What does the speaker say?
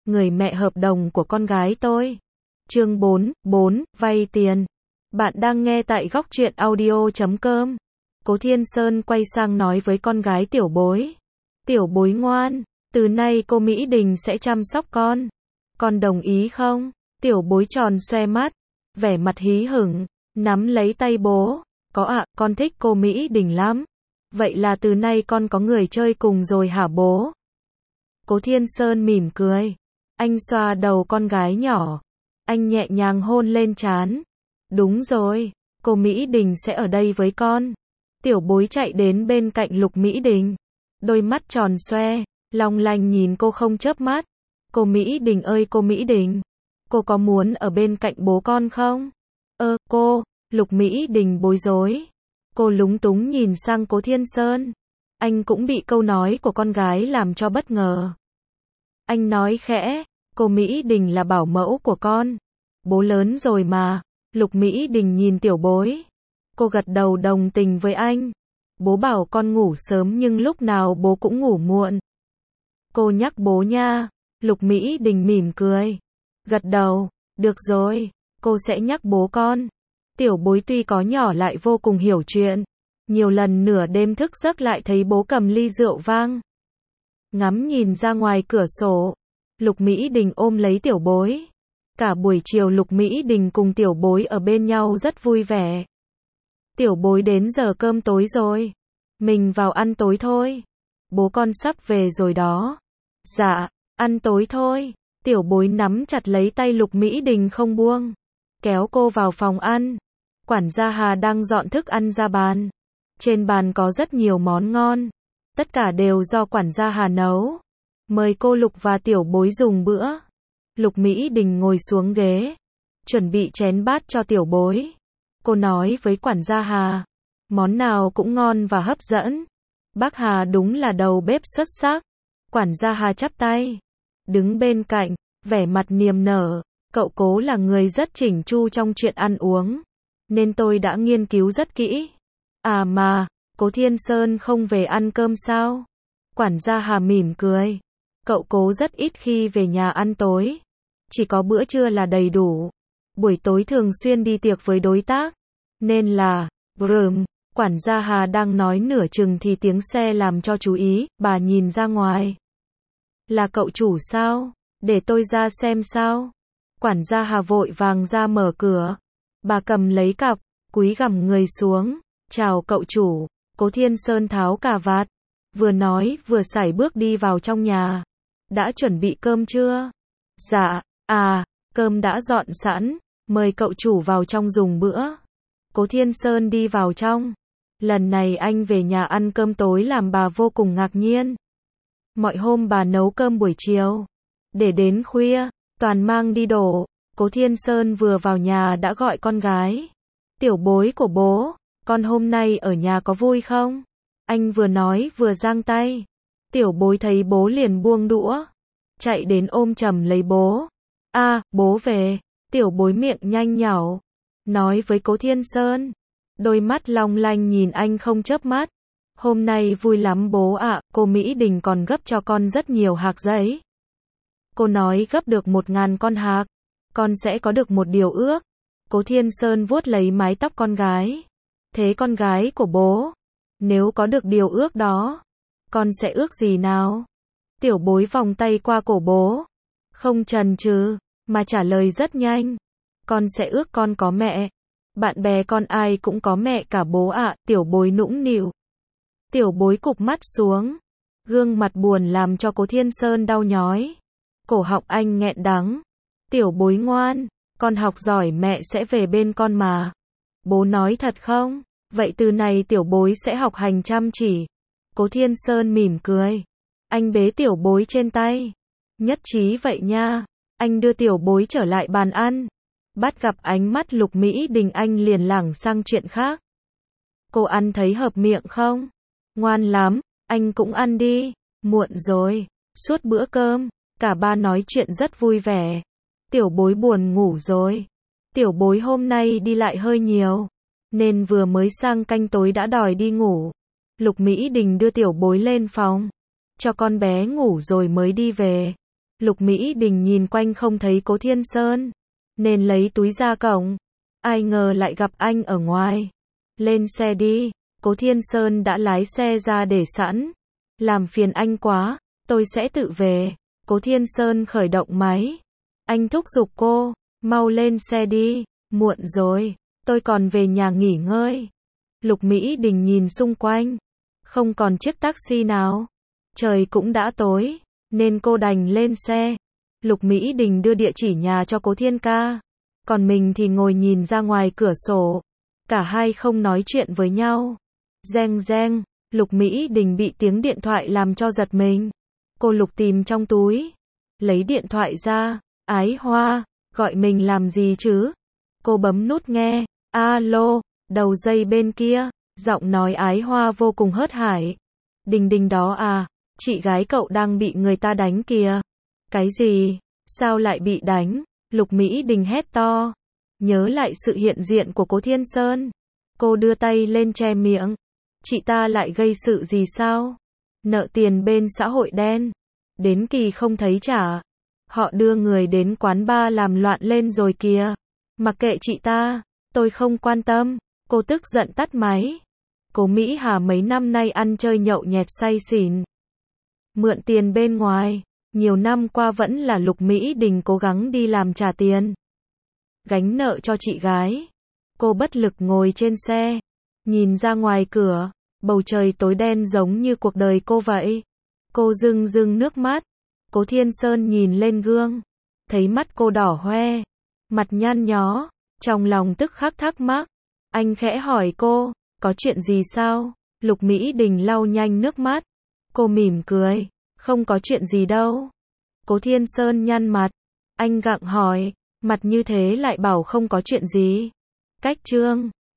người mẹ hợp đồng của con gái tôi. Chương 4, vay tiền. Bạn đang nghe tại góc truyện audio.com. Cố Thiên Sơn quay sang nói với con gái Tiểu Bối. Tiểu Bối ngoan, từ nay cô Mỹ Đình sẽ chăm sóc con. Con đồng ý không? Tiểu Bối tròn xoe mắt, vẻ mặt hí hửng, nắm lấy tay bố. Có ạ, con thích cô Mỹ Đình lắm. Vậy là từ nay con có người chơi cùng rồi hả bố? Cố Thiên Sơn mỉm cười. Anh xoa đầu con gái nhỏ. Anh nhẹ nhàng hôn lên trán. Đúng rồi, cô Mỹ Đình sẽ ở đây với con. Tiểu Bối chạy đến bên cạnh Lục Mỹ Đình. Đôi mắt tròn xoe, long lanh nhìn cô không chớp mắt. Cô Mỹ Đình ơi cô Mỹ Đình, cô có muốn ở bên cạnh bố con không? Cô, Lục Mỹ Đình bối rối. Cô lúng túng nhìn sang Cố Thiên Sơn. Anh cũng bị câu nói của con gái làm cho bất ngờ. Anh nói khẽ, cô Mỹ Đình là bảo mẫu của con. Bố lớn rồi mà. Lục Mỹ Đình nhìn Tiểu Bối. Cô gật đầu đồng tình với anh. Bố bảo con ngủ sớm nhưng lúc nào bố cũng ngủ muộn. Cô nhắc bố nha. Lục Mỹ Đình mỉm cười. Gật đầu, được rồi, cô sẽ nhắc bố con. Tiểu Bối tuy có nhỏ lại vô cùng hiểu chuyện. Nhiều lần nửa đêm thức giấc lại thấy bố cầm ly rượu vang. Ngắm nhìn ra ngoài cửa sổ. Lục Mỹ Đình ôm lấy Tiểu Bối. Cả buổi chiều Lục Mỹ Đình cùng Tiểu Bối ở bên nhau rất vui vẻ. Tiểu Bối đến giờ cơm tối rồi. Mình vào ăn tối thôi. Bố con sắp về rồi đó. Dạ, ăn tối thôi. Tiểu Bối nắm chặt lấy tay Lục Mỹ Đình không buông. Kéo cô vào phòng ăn. Quản gia Hà đang dọn thức ăn ra bàn. Trên bàn có rất nhiều món ngon. Tất cả đều do quản gia Hà nấu. Mời cô Lục và Tiểu Bối dùng bữa. Lục Mỹ Đình ngồi xuống ghế. Chuẩn bị chén bát cho Tiểu Bối. Cô nói với quản gia Hà. Món nào cũng ngon và hấp dẫn. Bác Hà đúng là đầu bếp xuất sắc. Quản gia Hà chắp tay. Đứng bên cạnh, vẻ mặt niềm nở. Cậu Cố là người rất chỉnh chu trong chuyện ăn uống. Nên tôi đã nghiên cứu rất kỹ. À mà, Cố Thiên Sơn không về ăn cơm sao? Quản gia Hà mỉm cười. Cậu Cố rất ít khi về nhà ăn tối. Chỉ có bữa trưa là đầy đủ. Buổi tối thường xuyên đi tiệc với đối tác. Nên là, quản gia Hà đang nói nửa chừng thì tiếng xe làm cho chú ý, bà nhìn ra ngoài. Là cậu chủ sao? Để tôi ra xem sao? Quản gia Hà vội vàng ra mở cửa. Bà cầm lấy cặp, cúi gằm người xuống. Chào cậu chủ. Cố Thiên Sơn tháo cà vạt. Vừa nói vừa sải bước đi vào trong nhà. Đã chuẩn bị cơm chưa? Dạ, cơm đã dọn sẵn. Mời cậu chủ vào trong dùng bữa. Cố Thiên Sơn đi vào trong. Lần này anh về nhà ăn cơm tối làm bà vô cùng ngạc nhiên. Mọi hôm bà nấu cơm buổi chiều. Để đến khuya, toàn mang đi đổ. Cố Thiên Sơn vừa vào nhà đã gọi con gái. Tiểu Bối của bố, con hôm nay ở nhà có vui không? Anh vừa nói vừa giang tay. Tiểu Bối thấy bố liền buông đũa. Chạy đến ôm chầm lấy bố. Bố về. Tiểu Bối miệng nhanh nhảu. Nói với Cố Thiên Sơn. Đôi mắt long lanh nhìn anh không chớp mắt. Hôm nay vui lắm bố ạ, cô Mỹ Đình còn gấp cho con rất nhiều hạc giấy. Cô nói gấp được 1000 con hạc. Con sẽ có được một điều ước. Cố Thiên Sơn vuốt lấy mái tóc con gái. Thế con gái của bố, nếu có được điều ước đó, con sẽ ước gì nào? Tiểu Bối vòng tay qua cổ bố. Không chần chừ, mà trả lời rất nhanh. Con sẽ ước con có mẹ. Bạn bè con ai cũng có mẹ cả bố ạ. Tiểu Bối nũng nịu. Tiểu Bối cụp mắt xuống. Gương mặt buồn làm cho Cố Thiên Sơn đau nhói. Cổ họng anh nghẹn đắng. Tiểu Bối ngoan, con học giỏi mẹ sẽ về bên con mà. Bố nói thật không? Vậy từ này Tiểu Bối sẽ học hành chăm chỉ. Cố Thiên Sơn mỉm cười. Anh bế Tiểu Bối trên tay. Nhất trí vậy nha. Anh đưa Tiểu Bối trở lại bàn ăn. Bắt gặp ánh mắt Lục Mỹ Đình anh liền lảng sang chuyện khác. Cô ăn thấy hợp miệng không? Ngoan lắm, anh cũng ăn đi. Muộn rồi. Suốt bữa cơm, cả ba nói chuyện rất vui vẻ. Tiểu Bối buồn ngủ rồi. Tiểu Bối hôm nay đi lại hơi nhiều. Nên vừa mới sang canh tối đã đòi đi ngủ. Lục Mỹ Đình đưa Tiểu Bối lên phòng. Cho con bé ngủ rồi mới đi về. Lục Mỹ Đình nhìn quanh không thấy Cố Thiên Sơn, nên lấy túi ra cổng. Ai ngờ lại gặp anh ở ngoài. Lên xe đi, Cố Thiên Sơn đã lái xe ra để sẵn. Làm phiền anh quá, tôi sẽ tự về. Cố Thiên Sơn khởi động máy. Anh thúc giục cô, mau lên xe đi, muộn rồi, tôi còn về nhà nghỉ ngơi. Lục Mỹ Đình nhìn xung quanh, không còn chiếc taxi nào. Trời cũng đã tối, nên cô đành lên xe. Lục Mỹ Đình đưa địa chỉ nhà cho Cố Thiên ca, còn mình thì ngồi nhìn ra ngoài cửa sổ. Cả hai không nói chuyện với nhau. Reng reng, Lục Mỹ Đình bị tiếng điện thoại làm cho giật mình. Cô lục tìm trong túi, lấy điện thoại ra. Ái Hoa, gọi mình làm gì chứ? Cô bấm nút nghe. Alo, đầu dây bên kia, giọng nói Ái Hoa vô cùng hớt hải. Đình Đình đó à, chị gái cậu đang bị người ta đánh kìa. Cái gì? Sao lại bị đánh? Lục Mỹ Đình hét to. Nhớ lại sự hiện diện của Cố Thiên Sơn. Cô đưa tay lên che miệng. Chị ta lại gây sự gì sao? Nợ tiền bên xã hội đen. Đến kỳ không thấy trả. Họ đưa người đến quán bar làm loạn lên rồi kìa. Mặc kệ chị ta, tôi không quan tâm. Cô tức giận tắt máy. Cố Mỹ Hà mấy năm nay ăn chơi nhậu nhẹt say xỉn. Mượn tiền bên ngoài. Nhiều năm qua vẫn là Lục Mỹ Đình cố gắng đi làm trả tiền. Gánh nợ cho chị gái. Cô bất lực ngồi trên xe. Nhìn ra ngoài cửa. Bầu trời tối đen giống như cuộc đời cô vậy. Cô rưng rưng nước mắt. Cố Thiên Sơn nhìn lên gương. Thấy mắt cô đỏ hoe. Mặt nhăn nhó. Trong lòng tức khắc thắc mắc. Anh khẽ hỏi cô. Có chuyện gì sao? Lục Mỹ Đình lau nhanh nước mắt. Cô mỉm cười. Không có chuyện gì đâu. Cố Thiên Sơn nhăn mặt. Anh gặng hỏi. Mặt như thế lại bảo không có chuyện gì. Cách chương